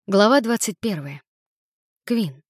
Глава 21. Квин.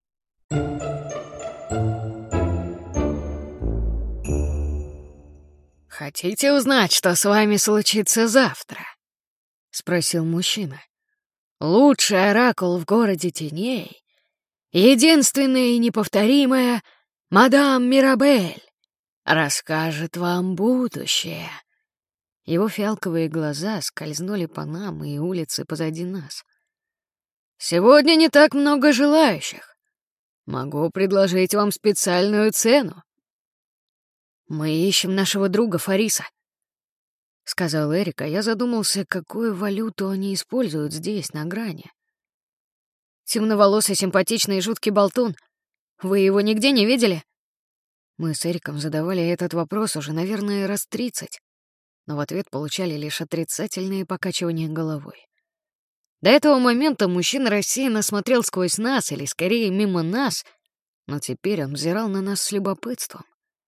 «Хотите узнать, что с вами случится завтра?» — спросил мужчина. «Лучший оракул в городе теней, единственная и неповторимая мадам Мирабель, расскажет вам будущее». Его фиалковые глаза скользнули по нам и улице позади нас. «Сегодня не так много желающих. Могу предложить вам специальную цену». «Мы ищем нашего друга Фариса», — сказал Эрик, а я задумался, какую валюту они используют здесь, на грани. «Темноволосый, симпатичный и жуткий болтун. Вы его нигде не видели?» Мы с Эриком задавали этот вопрос уже, наверное, раз 30, но в ответ получали лишь отрицательные покачивания головой. До этого момента мужчина рассеянно смотрел сквозь нас, или скорее мимо нас, но теперь он взирал на нас с любопытством.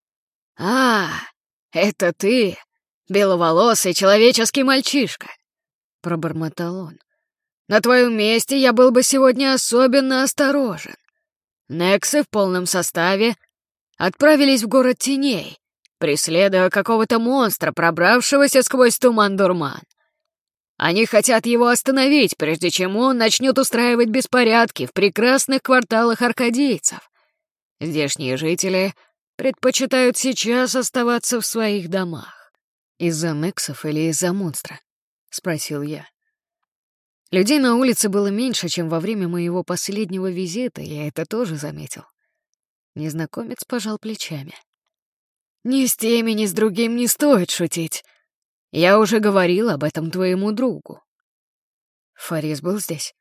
«А, это ты, беловолосый человеческий мальчишка!» — пробормотал он. «На твоем месте я был бы сегодня особенно осторожен. Нексы в полном составе отправились в город теней, преследуя какого-то монстра, пробравшегося сквозь туман-дурман. Они хотят его остановить, прежде чем он начнет устраивать беспорядки в прекрасных кварталах аркадийцев. Здешние жители предпочитают сейчас оставаться в своих домах». «Из-за Нексов или из-за монстра?» — спросил я. Людей на улице было меньше, чем во время моего последнего визита, я это тоже заметил. Незнакомец пожал плечами. «Ни с тем и ни с другим не стоит шутить. Я уже говорил об этом твоему другу». «Фарис был здесь?»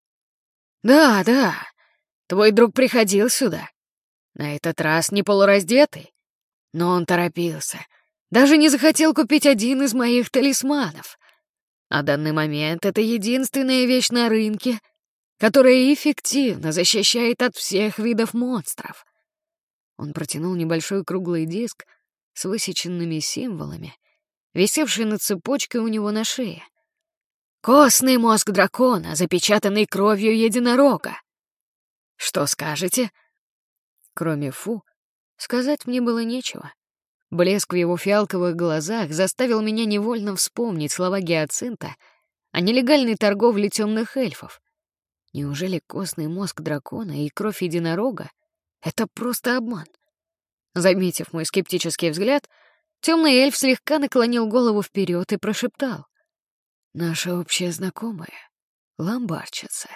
«Да, да. Твой друг приходил сюда. На этот раз не полураздетый. Но он торопился. Даже не захотел купить один из моих талисманов. На данный момент это единственная вещь на рынке, которая эффективно защищает от всех видов монстров». Он протянул небольшой круглый диск с высеченными символами, висевший на цепочке у него на шее. «Костный мозг дракона, запечатанный кровью единорога. Что скажете?» Кроме «фу», сказать мне было нечего. Блеск в его фиалковых глазах заставил меня невольно вспомнить слова Гиацинта о нелегальной торговле темных эльфов. Неужели костный мозг дракона и кровь единорога — это просто обман? Заметив мой скептический взгляд, темный эльф слегка наклонил голову вперед и прошептал: «Наша общая знакомая, ломбардчица.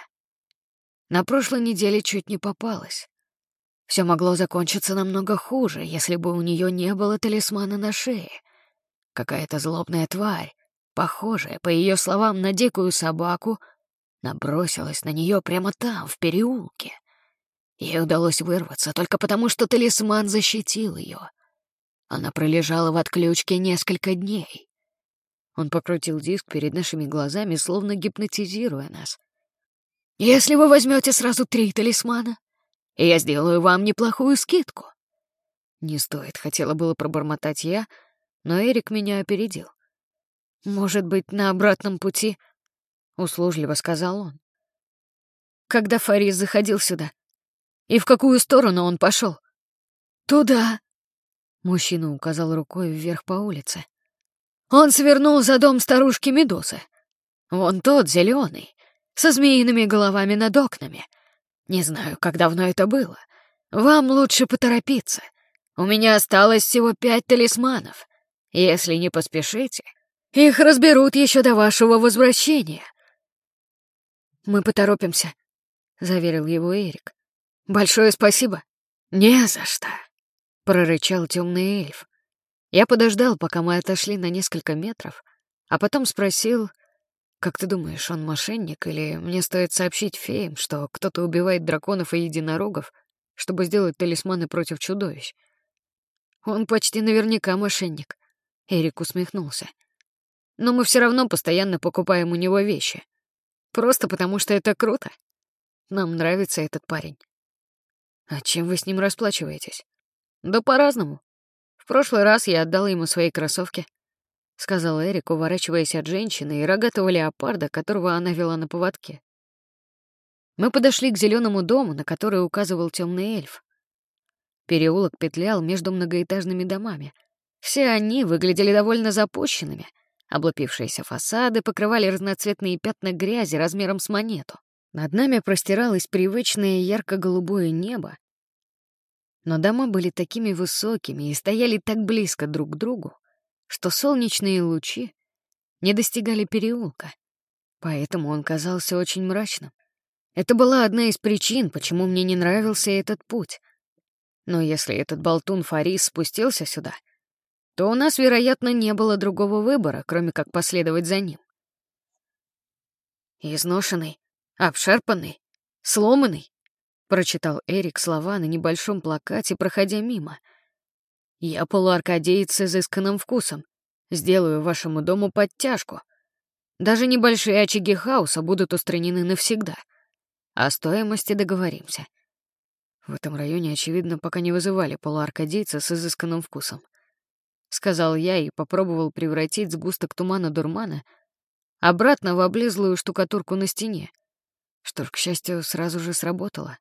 На прошлой неделе чуть не попалась. Все могло закончиться намного хуже, если бы у нее не было талисмана на шее. Какая-то злобная тварь, похожая, по ее словам, на дикую собаку, набросилась на нее прямо там, в переулке. Ей удалось вырваться только потому, что талисман защитил ее. Она пролежала в отключке несколько дней». Он покрутил диск перед нашими глазами, словно гипнотизируя нас. «Если вы возьмете сразу 3 талисмана, я сделаю вам неплохую скидку». «Не стоит», — хотела было пробормотать я, но Эрик меня опередил. «Может быть, на обратном пути?» — услужливо сказал он. «Когда Фарис заходил сюда? И в какую сторону он пошел?» «Туда», — мужчина указал рукой вверх по улице. «Он свернул за дом старушки Медузы. Вон тот, зеленый, со змеиными головами над окнами. Не знаю, как давно это было. Вам лучше поторопиться. У меня осталось всего 5 талисманов. Если не поспешите, их разберут еще до вашего возвращения». «Мы поторопимся», — заверил его Эрик. «Большое спасибо». «Не за что», — прорычал темный эльф. Я подождал, пока мы отошли на несколько метров, а потом спросил: «Как ты думаешь, он мошенник, или мне стоит сообщить феям, что кто-то убивает драконов и единорогов, чтобы сделать талисманы против чудовищ?» «Он почти наверняка мошенник», — Эрик усмехнулся. «Но мы все равно постоянно покупаем у него вещи. Просто потому, что это круто. Нам нравится этот парень». «А чем вы с ним расплачиваетесь?» «Да по-разному. В прошлый раз я отдал ему свои кроссовки», — сказал Эрик, уворачиваясь от женщины и рогатого леопарда, которого она вела на поводке. Мы подошли к зеленому дому, на который указывал темный эльф. Переулок петлял между многоэтажными домами. Все они выглядели довольно запущенными. Облупившиеся фасады покрывали разноцветные пятна грязи размером с монету. Над нами простиралось привычное ярко-голубое небо, но дома были такими высокими и стояли так близко друг к другу, что солнечные лучи не достигали переулка, поэтому он казался очень мрачным. Это была одна из причин, почему мне не нравился этот путь. Но если этот болтун Фарис спустился сюда, то у нас, вероятно, не было другого выбора, кроме как последовать за ним. «Изношенный, обшарпанный, сломанный», — прочитал Эрик слова на небольшом плакате, проходя мимо. «Я полуаркадеец с изысканным вкусом. Сделаю вашему дому подтяжку. Даже небольшие очаги хаоса будут устранены навсегда. О стоимости договоримся». В этом районе, очевидно, пока не вызывали полуаркадейца с изысканным вкусом. Сказал я и попробовал превратить сгусток тумана-дурмана обратно в облезлую штукатурку на стене, что ж, к счастью, сразу же сработало.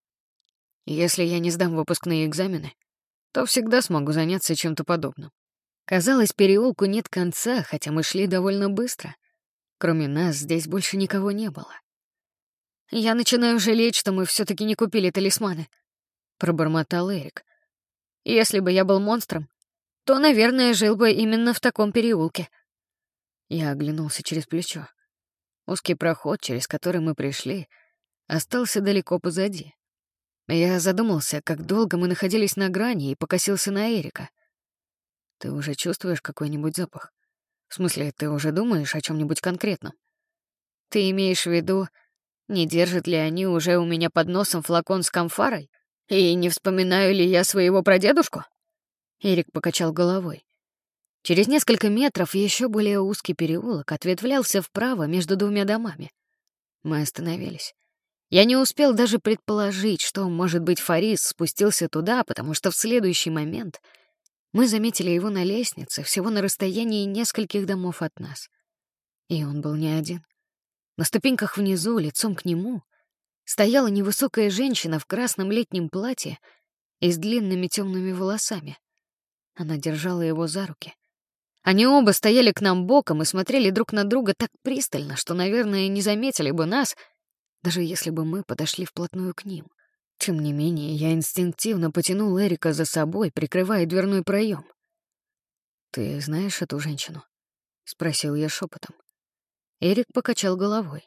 Если я не сдам выпускные экзамены, то всегда смогу заняться чем-то подобным. Казалось, переулку нет конца, хотя мы шли довольно быстро. Кроме нас здесь больше никого не было. «Я начинаю жалеть, что мы все-таки не купили талисманы», — пробормотал Эрик. «Если бы я был монстром, то, наверное, жил бы именно в таком переулке». Я оглянулся через плечо. Узкий проход, через который мы пришли, остался далеко позади. Я задумался, как долго мы находились на грани, и покосился на Эрика. «Ты уже чувствуешь какой-нибудь запах? В смысле, ты уже думаешь о чем-нибудь конкретном? Ты имеешь в виду, не держат ли они уже у меня под носом флакон с камфорой? И не вспоминаю ли я своего прадедушку?» Эрик покачал головой. Через несколько метров еще более узкий переулок ответвлялся вправо между двумя домами. Мы остановились. Я не успел даже предположить, что, может быть, Фарис спустился туда, потому что в следующий момент мы заметили его на лестнице, всего на расстоянии нескольких домов от нас. И он был не один. На ступеньках внизу, лицом к нему, стояла невысокая женщина в красном летнем платье и с длинными темными волосами. Она держала его за руки. Они оба стояли к нам боком и смотрели друг на друга так пристально, что, наверное, не заметили бы нас, даже если бы мы подошли вплотную к ним. Тем не менее, я инстинктивно потянул Эрика за собой, прикрывая дверной проем. «Ты знаешь эту женщину?» — спросил я шепотом. Эрик покачал головой.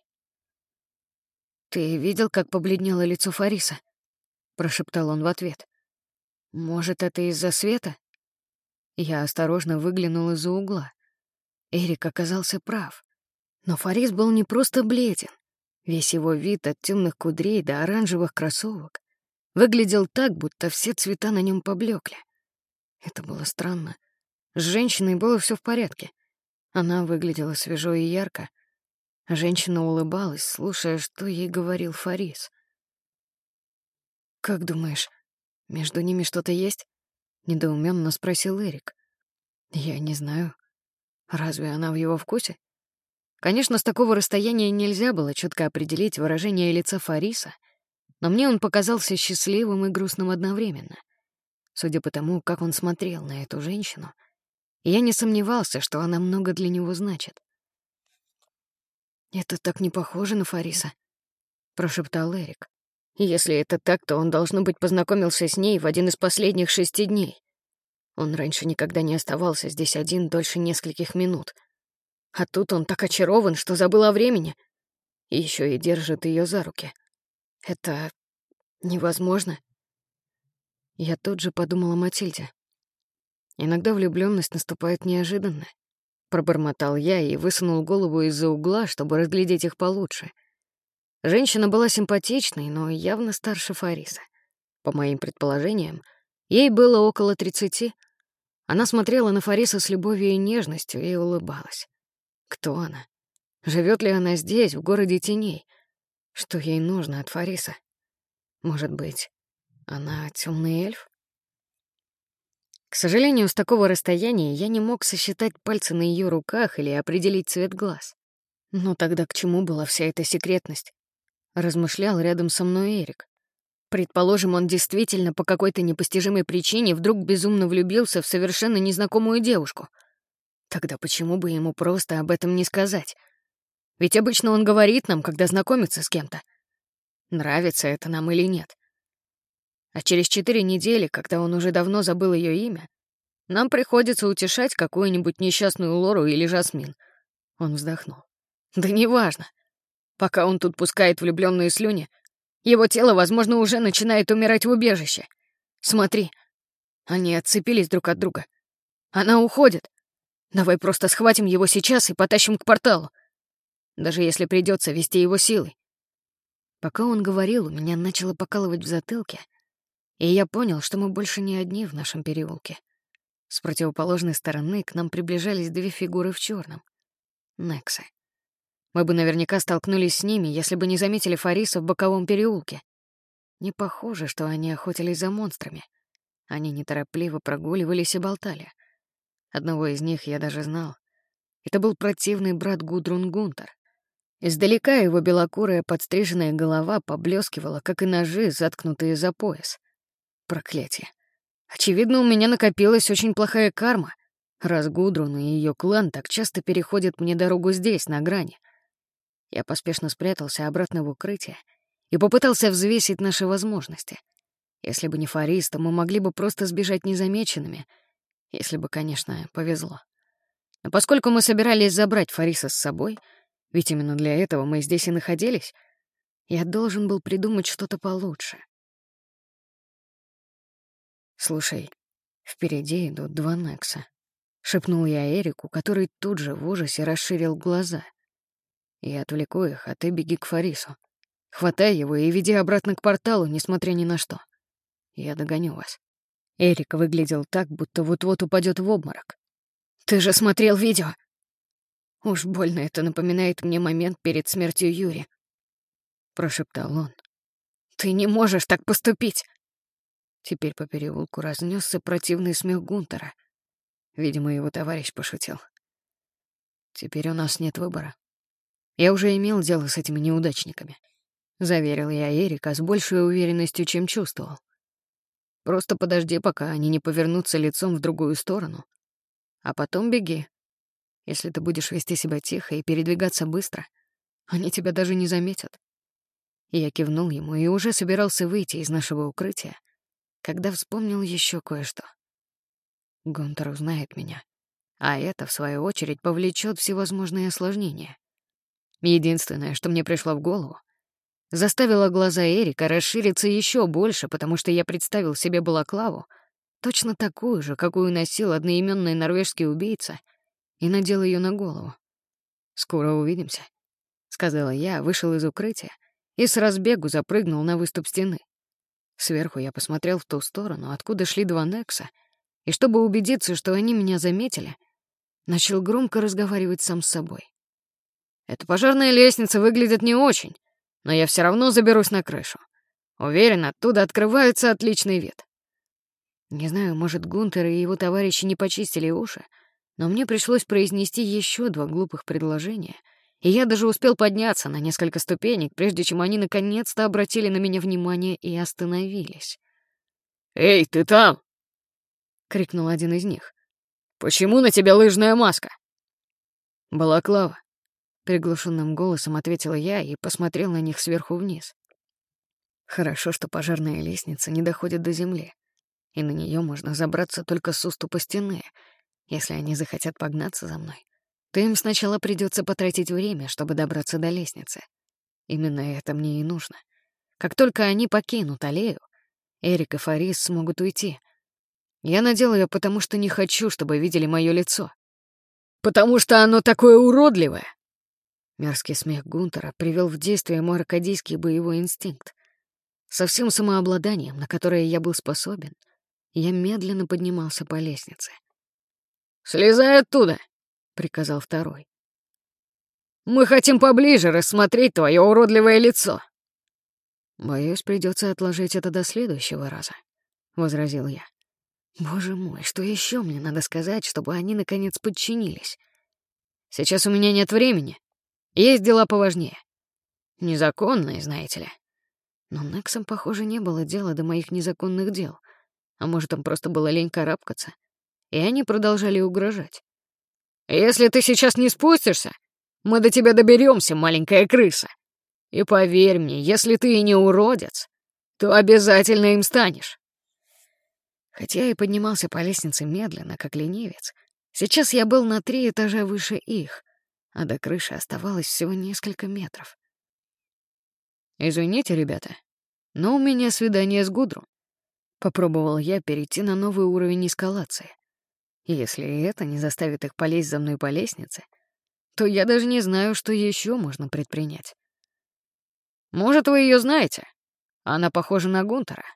«Ты видел, как побледнело лицо Фариса?» — прошептал он в ответ. «Может, это из-за света?» Я осторожно выглянул из-за угла. Эрик оказался прав. Но Фарис был не просто бледен. Весь его вид от темных кудрей до оранжевых кроссовок выглядел так, будто все цвета на нем поблекли. Это было странно. С женщиной было все в порядке. Она выглядела свежо и ярко. Женщина улыбалась, слушая, что ей говорил Фарис. «Как думаешь, между ними что-то есть?» — недоуменно спросил Эрик. «Я не знаю. Разве она в его вкусе?» Конечно, с такого расстояния нельзя было четко определить выражение лица Фариса, но мне он показался счастливым и грустным одновременно. Судя по тому, как он смотрел на эту женщину, я не сомневался, что она много для него значит. «Это так не похоже на Фариса», — прошептал Эрик. «Если это так, то он, должно быть, познакомился с ней в один из последних 6 дней. Он раньше никогда не оставался здесь один дольше нескольких минут. А тут он так очарован, что забыл о времени. И еще и держит ее за руки. Это невозможно». Я тут же подумал о Матильде. Иногда влюблённость наступает неожиданно. Пробормотал я и высунул голову из-за угла, чтобы разглядеть их получше. Женщина была симпатичной, но явно старше Фариса. По моим предположениям, ей было около 30. Она смотрела на Фариса с любовью и нежностью и улыбалась. Кто она? Живет ли она здесь, в городе теней? Что ей нужно от Фариса? Может быть, она темный эльф? К сожалению, с такого расстояния я не мог сосчитать пальцы на ее руках или определить цвет глаз. Но тогда к чему была вся эта секретность? размышлял рядом со мной Эрик. Предположим, он действительно по какой-то непостижимой причине вдруг безумно влюбился в совершенно незнакомую девушку. Тогда почему бы ему просто об этом не сказать? Ведь обычно он говорит нам, когда знакомится с кем-то. Нравится это нам или нет. А через 4 недели, когда он уже давно забыл ее имя, нам приходится утешать какую-нибудь несчастную Лору или Жасмин. Он вздохнул. Да неважно. Пока он тут пускает влюбленные слюни, его тело, возможно, уже начинает умирать в убежище. Смотри, они отцепились друг от друга. Она уходит. Давай просто схватим его сейчас и потащим к порталу. Даже если придется вести его силой. Пока он говорил, у меня начало покалывать в затылке, и я понял, что мы больше не одни в нашем переулке. С противоположной стороны к нам приближались 2 фигуры в черном. Нексы. Мы бы наверняка столкнулись с ними, если бы не заметили Фариса в боковом переулке. Не похоже, что они охотились за монстрами. Они неторопливо прогуливались и болтали. Одного из них я даже знал. Это был противный брат Гудрун Гунтер. Издалека его белокурая подстриженная голова поблескивала, как и ножи, заткнутые за пояс. Проклятие. Очевидно, у меня накопилась очень плохая карма, раз Гудрун и ее клан так часто переходят мне дорогу здесь, на грани. Я поспешно спрятался обратно в укрытие и попытался взвесить наши возможности. Если бы не Фарис, то мы могли бы просто сбежать незамеченными, если бы, конечно, повезло. Но поскольку мы собирались забрать Фариса с собой, ведь именно для этого мы здесь и находились, я должен был придумать что-то получше. «Слушай, впереди идут 2 Некса», — шепнул я Эрику, который тут же в ужасе расширил глаза. «Я отвлеку их, а ты беги к Фарису. Хватай его и веди обратно к порталу, несмотря ни на что. Я догоню вас». Эрик выглядел так, будто вот-вот упадет в обморок. «Ты же смотрел видео!» «Уж больно это напоминает мне момент перед смертью Юри», — прошептал он. «Ты не можешь так поступить!» Теперь по переулку разнесся противный смех Гунтера. Видимо, его товарищ пошутил. «Теперь у нас нет выбора. Я уже имел дело с этими неудачниками», — заверил я Эрика с большей уверенностью, чем чувствовал. «Просто подожди, пока они не повернутся лицом в другую сторону. А потом беги. Если ты будешь вести себя тихо и передвигаться быстро, они тебя даже не заметят». Я кивнул ему и уже собирался выйти из нашего укрытия, когда вспомнил еще кое-что. Гунтер узнает меня, а это, в свою очередь, повлечет всевозможные осложнения. Единственное, что мне пришло в голову, заставило глаза Эрика расшириться еще больше, потому что я представил себе балаклаву, точно такую же, какую носил одноименный норвежский убийца, и надел ее на голову. «Скоро увидимся», — сказала я, вышел из укрытия и с разбегу запрыгнул на выступ стены. Сверху я посмотрел в ту сторону, откуда шли 2 Некса, и чтобы убедиться, что они меня заметили, начал громко разговаривать сам с собой. «Эта пожарная лестница выглядит не очень, но я все равно заберусь на крышу. Уверен, оттуда открывается отличный вид». Не знаю, может, Гунтер и его товарищи не почистили уши, но мне пришлось произнести еще 2 глупых предложения, и я даже успел подняться на несколько ступенек, прежде чем они наконец-то обратили на меня внимание и остановились. «Эй, ты там!» — крикнул один из них. «Почему на тебе лыжная маска?» «Балаклава», — приглушенным голосом ответила я и посмотрел на них сверху вниз. Хорошо, что пожарная лестница не доходит до земли, и на нее можно забраться только с уступа стены. Если они захотят погнаться за мной, то им сначала придется потратить время, чтобы добраться до лестницы. Именно это мне и нужно. Как только они покинут аллею, Эрик и Фарис смогут уйти. Я надел ее, потому что не хочу, чтобы видели мое лицо. «Потому что оно такое уродливое!» Мерзкий смех Гунтера привел в действие мой аркадийский боевой инстинкт. Со всем самообладанием, на которое я был способен, я медленно поднимался по лестнице. «Слезай оттуда!» — приказал второй. «Мы хотим поближе рассмотреть твое уродливое лицо!» «Боюсь, придется отложить это до следующего раза», — возразил я. «Боже мой, что еще мне надо сказать, чтобы они, наконец, подчинились? Сейчас у меня нет времени. Есть дела поважнее. Незаконные, знаете ли. Но Нексам, похоже, не было дела до моих незаконных дел. А может, им просто было лень карабкаться. И они продолжали угрожать. «Если ты сейчас не спустишься, мы до тебя доберемся, маленькая крыса. И поверь мне, если ты и не уродец, то обязательно им станешь». Хотя я и поднимался по лестнице медленно, как ленивец, сейчас я был на 3 этажа выше их, а до крыши оставалось всего несколько метров. «Извините, ребята, но у меня свидание с Гудру». Попробовал я перейти на новый уровень эскалации. И если это не заставит их полезть за мной по лестнице, то я даже не знаю, что еще можно предпринять. Может, вы ее знаете? Она похожа на Гунтера.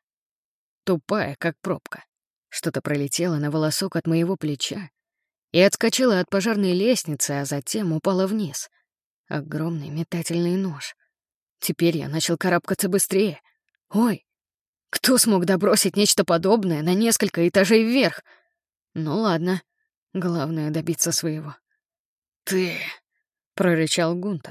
Тупая, как пробка. Что-то пролетело на волосок от моего плеча и отскочило от пожарной лестницы, а затем упало вниз. Огромный метательный нож. Теперь я начал карабкаться быстрее. Ой, кто смог добросить нечто подобное на несколько этажей вверх? Ну ладно, главное добиться своего. «Ты!» — прорычал Гунтер.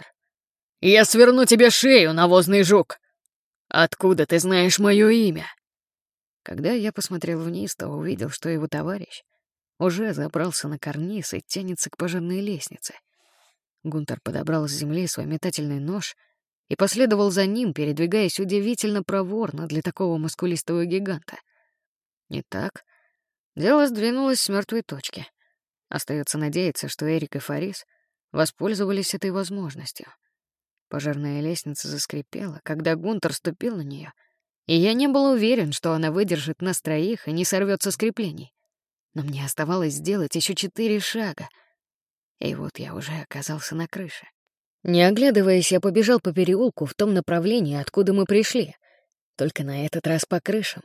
«Я сверну тебе шею, навозный жук! Откуда ты знаешь мое имя?» Когда я посмотрел вниз, то увидел, что его товарищ уже забрался на карниз и тянется к пожарной лестнице. Гунтер подобрал с земли свой метательный нож и последовал за ним, передвигаясь удивительно проворно для такого мускулистого гиганта. Итак, дело сдвинулось с мертвой точки. Остается надеяться, что Эрик и Фарис воспользовались этой возможностью. Пожарная лестница заскрипела, когда Гунтер ступил на нее, и я не был уверен, что она выдержит нас троих и не сорвется с креплений. Но мне оставалось сделать еще 4 шага, и вот я уже оказался на крыше. Не оглядываясь, я побежал по переулку в том направлении, откуда мы пришли, только на этот раз по крышам.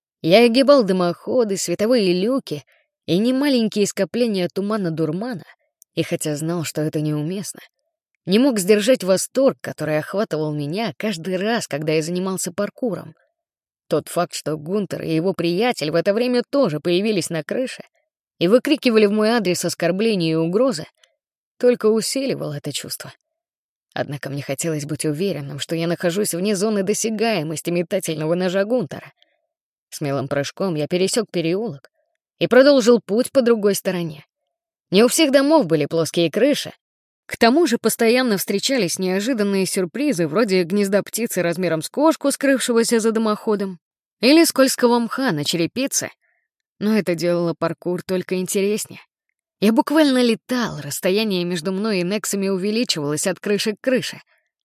Я огибал дымоходы, световые люки и немаленькие скопления тумана-дурмана, и хотя знал, что это неуместно, не мог сдержать восторг, который охватывал меня каждый раз, когда я занимался паркуром. Тот факт, что Гунтер и его приятель в это время тоже появились на крыше и выкрикивали в мой адрес оскорбления и угрозы, только усиливал это чувство. Однако мне хотелось быть уверенным, что я нахожусь вне зоны досягаемости метательного ножа Гунтера. Смелым прыжком я пересек переулок и продолжил путь по другой стороне. Не у всех домов были плоские крыши. К тому же постоянно встречались неожиданные сюрпризы вроде гнезда птицы размером с кошку, скрывшегося за дымоходом, или скользкого мха на черепице, но это делало паркур только интереснее. Я буквально летал, расстояние между мной и Нексами увеличивалось от крыши к крыше.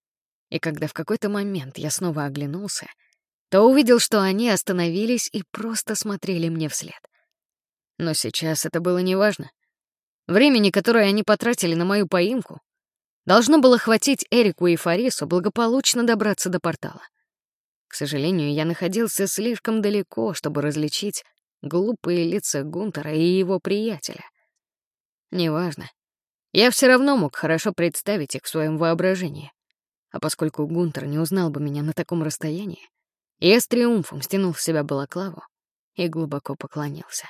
И когда в какой-то момент я снова оглянулся, то увидел, что они остановились и просто смотрели мне вслед. Но сейчас это было неважно. Времени, которое они потратили на мою поимку, должно было хватить Эрику и Фарису благополучно добраться до портала. К сожалению, я находился слишком далеко, чтобы различить глупые лица Гунтера и его приятеля. Неважно. Я все равно мог хорошо представить их в своем воображении. А поскольку Гунтер не узнал бы меня на таком расстоянии, я с триумфом стянул с себя балаклаву и глубоко поклонился.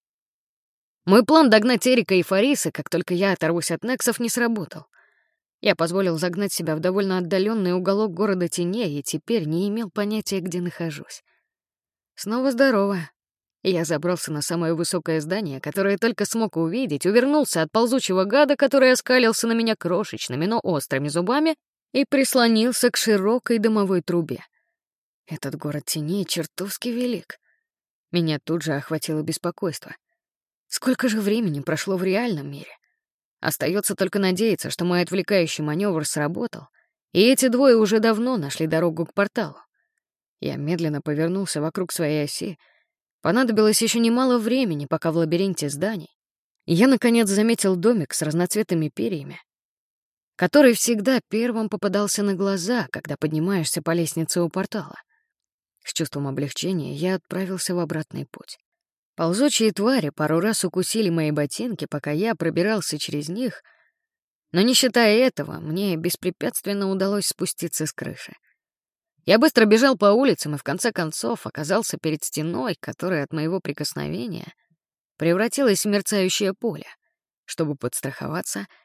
Мой план догнать Эрика и Фариса, как только я оторвусь от Нексов, не сработал. Я позволил загнать себя в довольно отдаленный уголок города теней и теперь не имел понятия, где нахожусь. Снова здорово. Я забрался на самое высокое здание, которое только смог увидеть, увернулся от ползучего гада, который оскалился на меня крошечными, но острыми зубами, и прислонился к широкой дымовой трубе. Этот город теней чертовски велик. Меня тут же охватило беспокойство. Сколько же времени прошло в реальном мире? Остается только надеяться, что мой отвлекающий маневр сработал, и эти двое уже давно нашли дорогу к порталу. Я медленно повернулся вокруг своей оси. Понадобилось еще немало времени, пока в лабиринте зданий я, наконец, заметил домик с разноцветными перьями, который всегда первым попадался на глаза, когда поднимаешься по лестнице у портала. С чувством облегчения я отправился в обратный путь. Ползучие твари пару раз укусили мои ботинки, пока я пробирался через них, но, не считая этого, мне беспрепятственно удалось спуститься с крыши. Я быстро бежал по улицам и, в конце концов, оказался перед стеной, которая от моего прикосновения превратилась в мерцающее поле. Чтобы подстраховаться,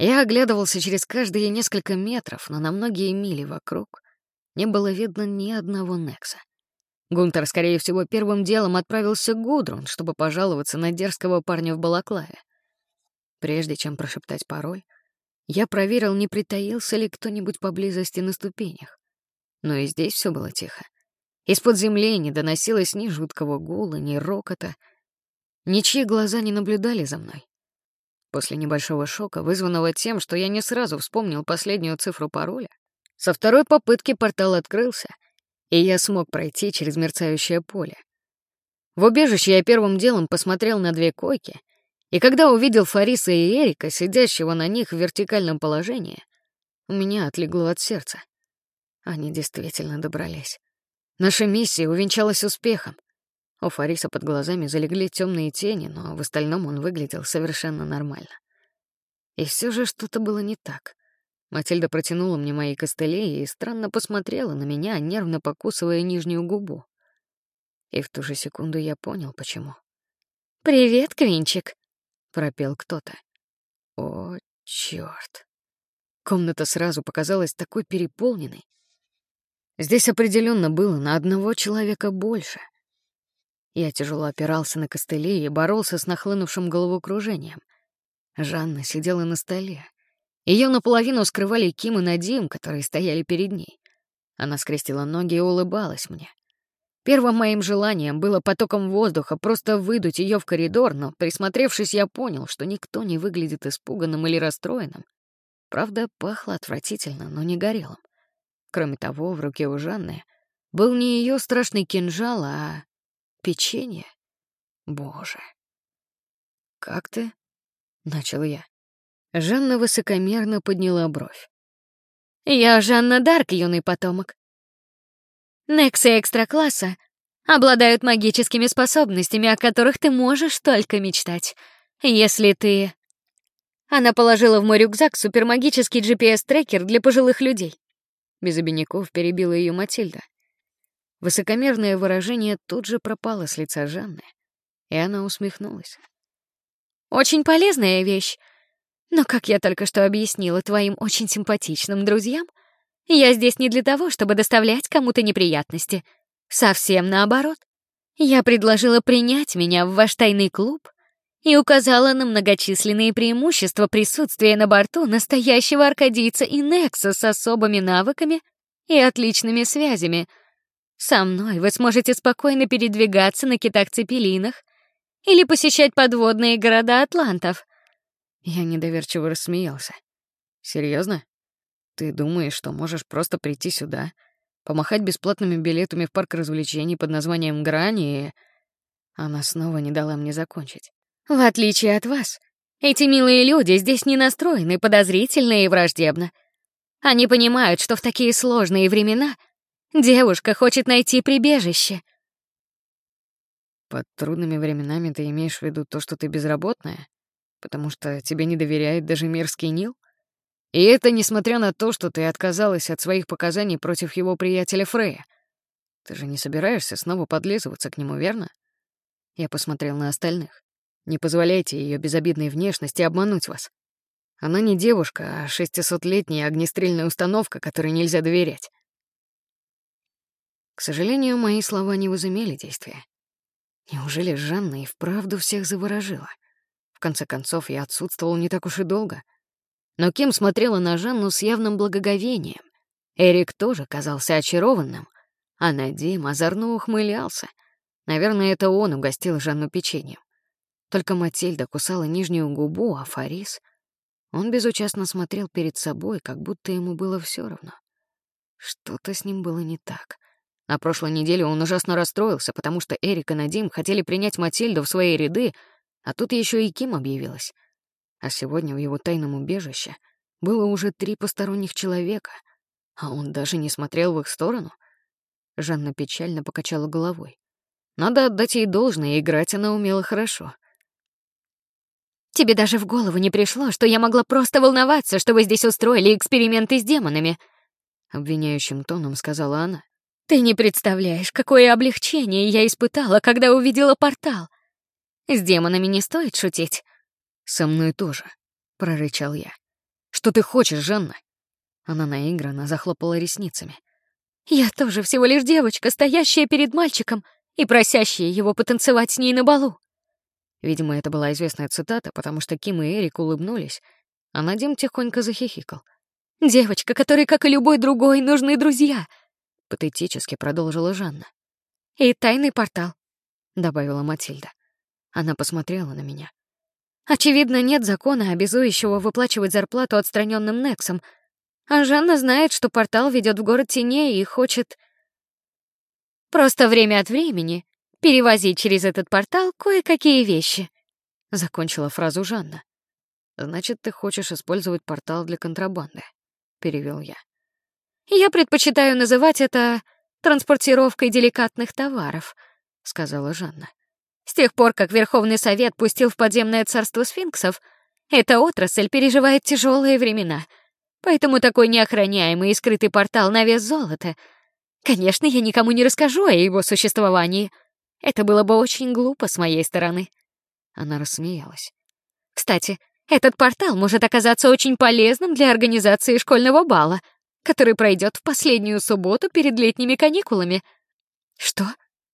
Я оглядывался через каждые несколько метров, но на многие мили вокруг не было видно ни одного Некса. Гунтер, скорее всего, первым делом отправился к Гудрун, чтобы пожаловаться на дерзкого парня в балаклаве. Прежде чем прошептать пароль, я проверил, не притаился ли кто-нибудь поблизости на ступенях. Но и здесь все было тихо. Из-под земли не доносилось ни жуткого гула, ни рокота. Ничьи глаза не наблюдали за мной. После небольшого шока, вызванного тем, что я не сразу вспомнил последнюю цифру пароля, со второй попытки портал открылся, и я смог пройти через мерцающее поле. В убежище я первым делом посмотрел на 2 койки, и когда увидел Фариса и Эрика, сидящего на них в вертикальном положении, у меня отлегло от сердца. Они действительно добрались. Наша миссия увенчалась успехом. У Фариса под глазами залегли темные тени, но в остальном он выглядел совершенно нормально. И все же что-то было не так. Матильда протянула мне мои костыли и странно посмотрела на меня, нервно покусывая нижнюю губу. И в ту же секунду я понял, почему. «Привет, Квинчик», — пропел кто-то. О, чёрт. Комната сразу показалась такой переполненной. Здесь определенно было на одного человека больше. Я тяжело опирался на костыли и боролся с нахлынувшим головокружением. Жанна сидела на столе. Ее наполовину скрывали Ким и Надим, которые стояли перед ней. Она скрестила ноги и улыбалась мне. Первым моим желанием было потоком воздуха просто выдуть ее в коридор, но, присмотревшись, я понял, что никто не выглядит испуганным или расстроенным. Правда, пахло отвратительно, но не горелым. Кроме того, в руке у Жанны был не ее страшный кинжал, а печенье. Боже. «Как ты?» — начал я. Жанна высокомерно подняла бровь. «Я Жанна Дарк, юный потомок. Нексы экстра-класса обладают магическими способностями, о которых ты можешь только мечтать. Если ты...» Она положила в мой рюкзак супермагический GPS-трекер для пожилых людей. Без обиняков перебила ее Матильда. Высокомерное выражение тут же пропало с лица Жанны, и она усмехнулась. «Очень полезная вещь. Но, как я только что объяснила твоим очень симпатичным друзьям, я здесь не для того, чтобы доставлять кому-то неприятности. Совсем наоборот. Я предложила принять меня в ваш тайный клуб и указала на многочисленные преимущества присутствия на борту настоящего аркадийца и Некса с особыми навыками и отличными связями. Со мной вы сможете спокойно передвигаться на китах-цепелинах или посещать подводные города атлантов». Я недоверчиво рассмеялся. «Серьезно? Ты думаешь, что можешь просто прийти сюда, помахать бесплатными билетами в парк развлечений под названием «Грани» и...» Она снова не дала мне закончить. «В отличие от вас, эти милые люди здесь не настроены подозрительно и враждебно. Они понимают, что в такие сложные времена девушка хочет найти прибежище». «Под трудными временами ты имеешь в виду то, что ты безработная? Потому что тебе не доверяет даже мерзкий Нил? И это несмотря на то, что ты отказалась от своих показаний против его приятеля Фрея. Ты же не собираешься снова подлизываться к нему, верно?» Я посмотрел на остальных. «Не позволяйте ее безобидной внешности обмануть вас. Она не девушка, а 600-летняя огнестрельная установка, которой нельзя доверять». К сожалению, мои слова не возымели действия. Неужели Жанна и вправду всех заворожила? В конце концов, я отсутствовал не так уж и долго. Но Ким смотрела на Жанну с явным благоговением. Эрик тоже казался очарованным, а Надим озорно ухмылялся. Наверное, это он угостил Жанну печеньем. Только Матильда кусала нижнюю губу, а Фарис... Он безучастно смотрел перед собой, как будто ему было все равно. Что-то с ним было не так. На прошлой неделе он ужасно расстроился, потому что Эрик и Надим хотели принять Матильду в свои ряды, а тут еще и Ким объявилась. А сегодня в его тайном убежище было уже 3 посторонних человека, а он даже не смотрел в их сторону. Жанна печально покачала головой. Надо отдать ей должное, играть она умела хорошо. «Тебе даже в голову не пришло, что я могла просто волноваться, что вы здесь устроили эксперименты с демонами?» — обвиняющим тоном сказала она. «Ты не представляешь, какое облегчение я испытала, когда увидела портал. С демонами не стоит шутить». «Со мной тоже», — прорычал я. Что ты хочешь, Жанна?» Она наигранно захлопала ресницами. «Я тоже всего лишь девочка, стоящая перед мальчиком и просящая его потанцевать с ней на балу». Видимо, это была известная цитата, потому что Ким и Эрик улыбнулись, а Надим тихонько захихикал. «Девочка, которой, как и любой другой, нужны друзья», — патетически продолжила Жанна. «И тайный портал», — добавила Матильда. Она посмотрела на меня. «Очевидно, нет закона, обязующего выплачивать зарплату отстраненным Нексам, а Жанна знает, что портал ведет в город теней и хочет просто время от времени перевозить через этот портал кое-какие вещи», — закончила фразу Жанна. «Значит, ты хочешь использовать портал для контрабанды», — перевел я. «Я предпочитаю называть это транспортировкой деликатных товаров», — сказала Жанна. «С тех пор, как Верховный Совет пустил в подземное царство сфинксов, эта отрасль переживает тяжелые времена, поэтому такой неохраняемый и скрытый портал на вес золота. Конечно, я никому не расскажу о его существовании. Это было бы очень глупо с моей стороны». Она рассмеялась. «Кстати, этот портал может оказаться очень полезным для организации школьного бала, который пройдет в последнюю субботу перед летними каникулами». «Что?»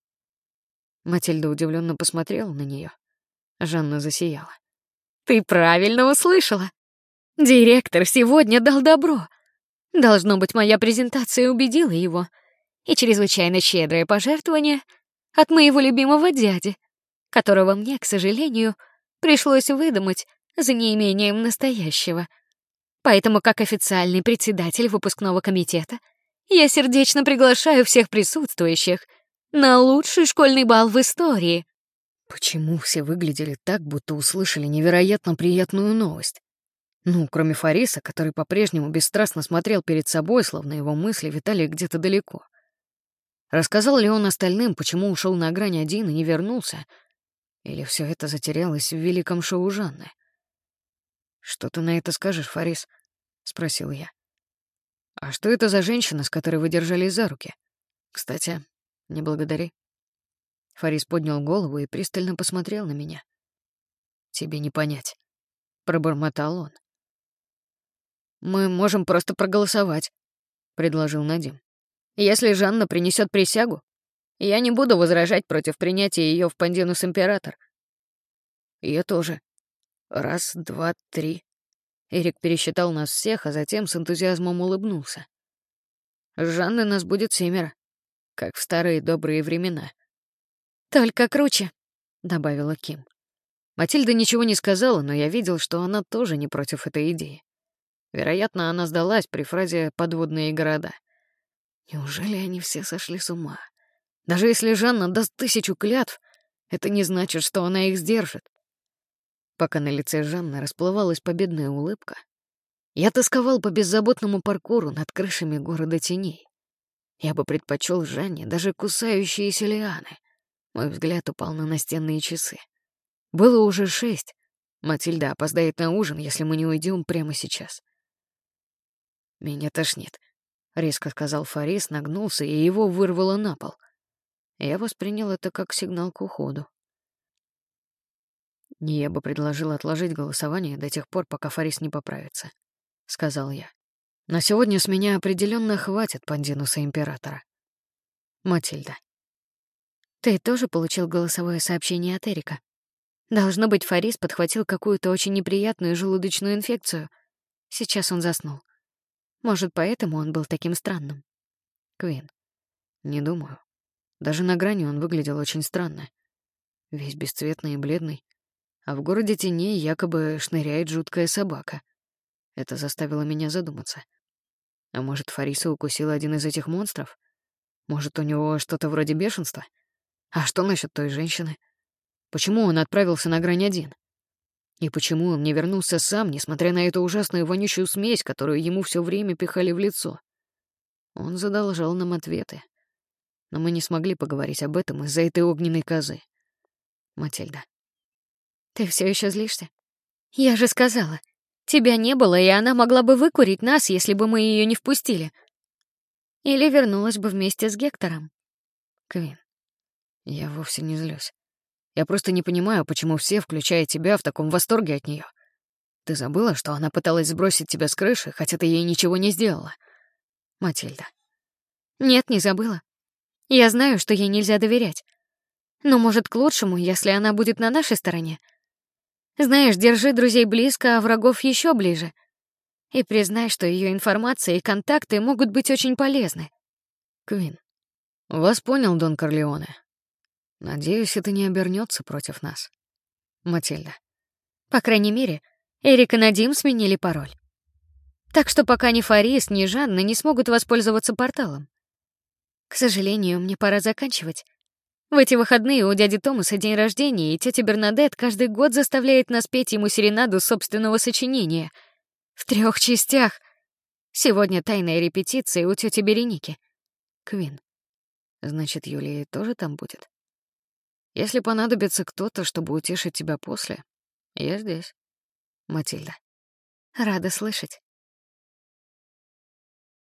Матильда удивленно посмотрела на нее. Жанна засияла. «Ты правильно услышала. Директор сегодня дал добро. Должно быть, моя презентация убедила его. И чрезвычайно щедрое пожертвование от моего любимого дяди, которого мне, к сожалению, пришлось выдумать за неимением настоящего. Поэтому, как официальный председатель выпускного комитета, я сердечно приглашаю всех присутствующих на лучший школьный бал в истории». Почему все выглядели так, будто услышали невероятно приятную новость? Ну, кроме Фариса, который по-прежнему бесстрастно смотрел перед собой, словно его мысли витали где-то далеко. Рассказал ли он остальным, почему ушел на грань один и не вернулся? Или все это затерялось в великом шоу Жанны? «Что ты на это скажешь, Фарис?» — спросил я. «А что это за женщина, с которой вы держались за руки? Кстати, не благодари». Фарис поднял голову и пристально посмотрел на меня. «Тебе не понять», — пробормотал он. «Мы можем просто проголосовать», — предложил Надим. «Если Жанна принесет присягу, я не буду возражать против принятия ее в Пандинус Император». «Я тоже. 1, 2, 3». Эрик пересчитал нас всех, а затем с энтузиазмом улыбнулся. «Жанны нас будет 7, как в старые добрые времена». «Только круче», — добавила Ким. Матильда ничего не сказала, но я видел, что она тоже не против этой идеи. Вероятно, она сдалась при фразе «подводные города». Неужели они все сошли с ума? Даже если Жанна даст 1000 клятв, это не значит, что она их сдержит. Пока на лице Жанны расплывалась победная улыбка, я тосковал по беззаботному паркуру над крышами города теней. Я бы предпочел Жанне даже кусающиеся лианы. Мой взгляд упал на настенные часы. Было уже 6. Матильда опоздает на ужин, если мы не уйдем прямо сейчас. «Меня тошнит», — резко сказал Фарис, нагнулся, и его вырвало на пол. Я воспринял это как сигнал к уходу. «Я бы предложил отложить голосование до тех пор, пока Фарис не поправится», — сказал я. «На сегодня с меня определенно хватит Пандинуса Императора. Матильда». «Ты тоже получил голосовое сообщение от Эрика? Должно быть, Фарис подхватил какую-то очень неприятную желудочную инфекцию. Сейчас он заснул. Может, поэтому он был таким странным?» «Квин, не думаю. Даже на грани он выглядел очень странно. Весь бесцветный и бледный. А в городе теней якобы шныряет жуткая собака. Это заставило меня задуматься. А может, Фариса укусил один из этих монстров? Может, у него что-то вроде бешенства? А что насчет той женщины? Почему он отправился на грань один? И почему он не вернулся сам, несмотря на эту ужасную вонючую смесь, которую ему все время пихали в лицо? Он задолжал нам ответы. Но мы не смогли поговорить об этом из-за этой огненной козы. Матильда. «Ты все еще злишься? Я же сказала, тебя не было, и она могла бы выкурить нас, если бы мы ее не впустили. Или вернулась бы вместе с Гектором». Квин, я вовсе не злюсь. Я просто не понимаю, почему все, включая тебя, в таком восторге от нее. Ты забыла, что она пыталась сбросить тебя с крыши, хотя ты ей ничего не сделала? Матильда. Нет, не забыла. Я знаю, что ей нельзя доверять. Но, может, к лучшему, если она будет на нашей стороне. Знаешь, держи друзей близко, а врагов еще ближе. И признай, что ее информация и контакты могут быть очень полезны. Квин, вас понял, Дон Корлеоне. Надеюсь, это не обернется против нас. Матильда. По крайней мере, Эрик и Надим сменили пароль. Так что пока ни Фарис, ни Жанна не смогут воспользоваться порталом. К сожалению, мне пора заканчивать. В эти выходные у дяди Томаса день рождения, и тетя Бернадет каждый год заставляет нас петь ему серенаду собственного сочинения. В 3 частях. Сегодня тайная репетиция у тети Береники. Квин. Значит, Юлия тоже там будет? Если понадобится кто-то, чтобы утешить тебя после, я здесь. Матильда. Рада слышать.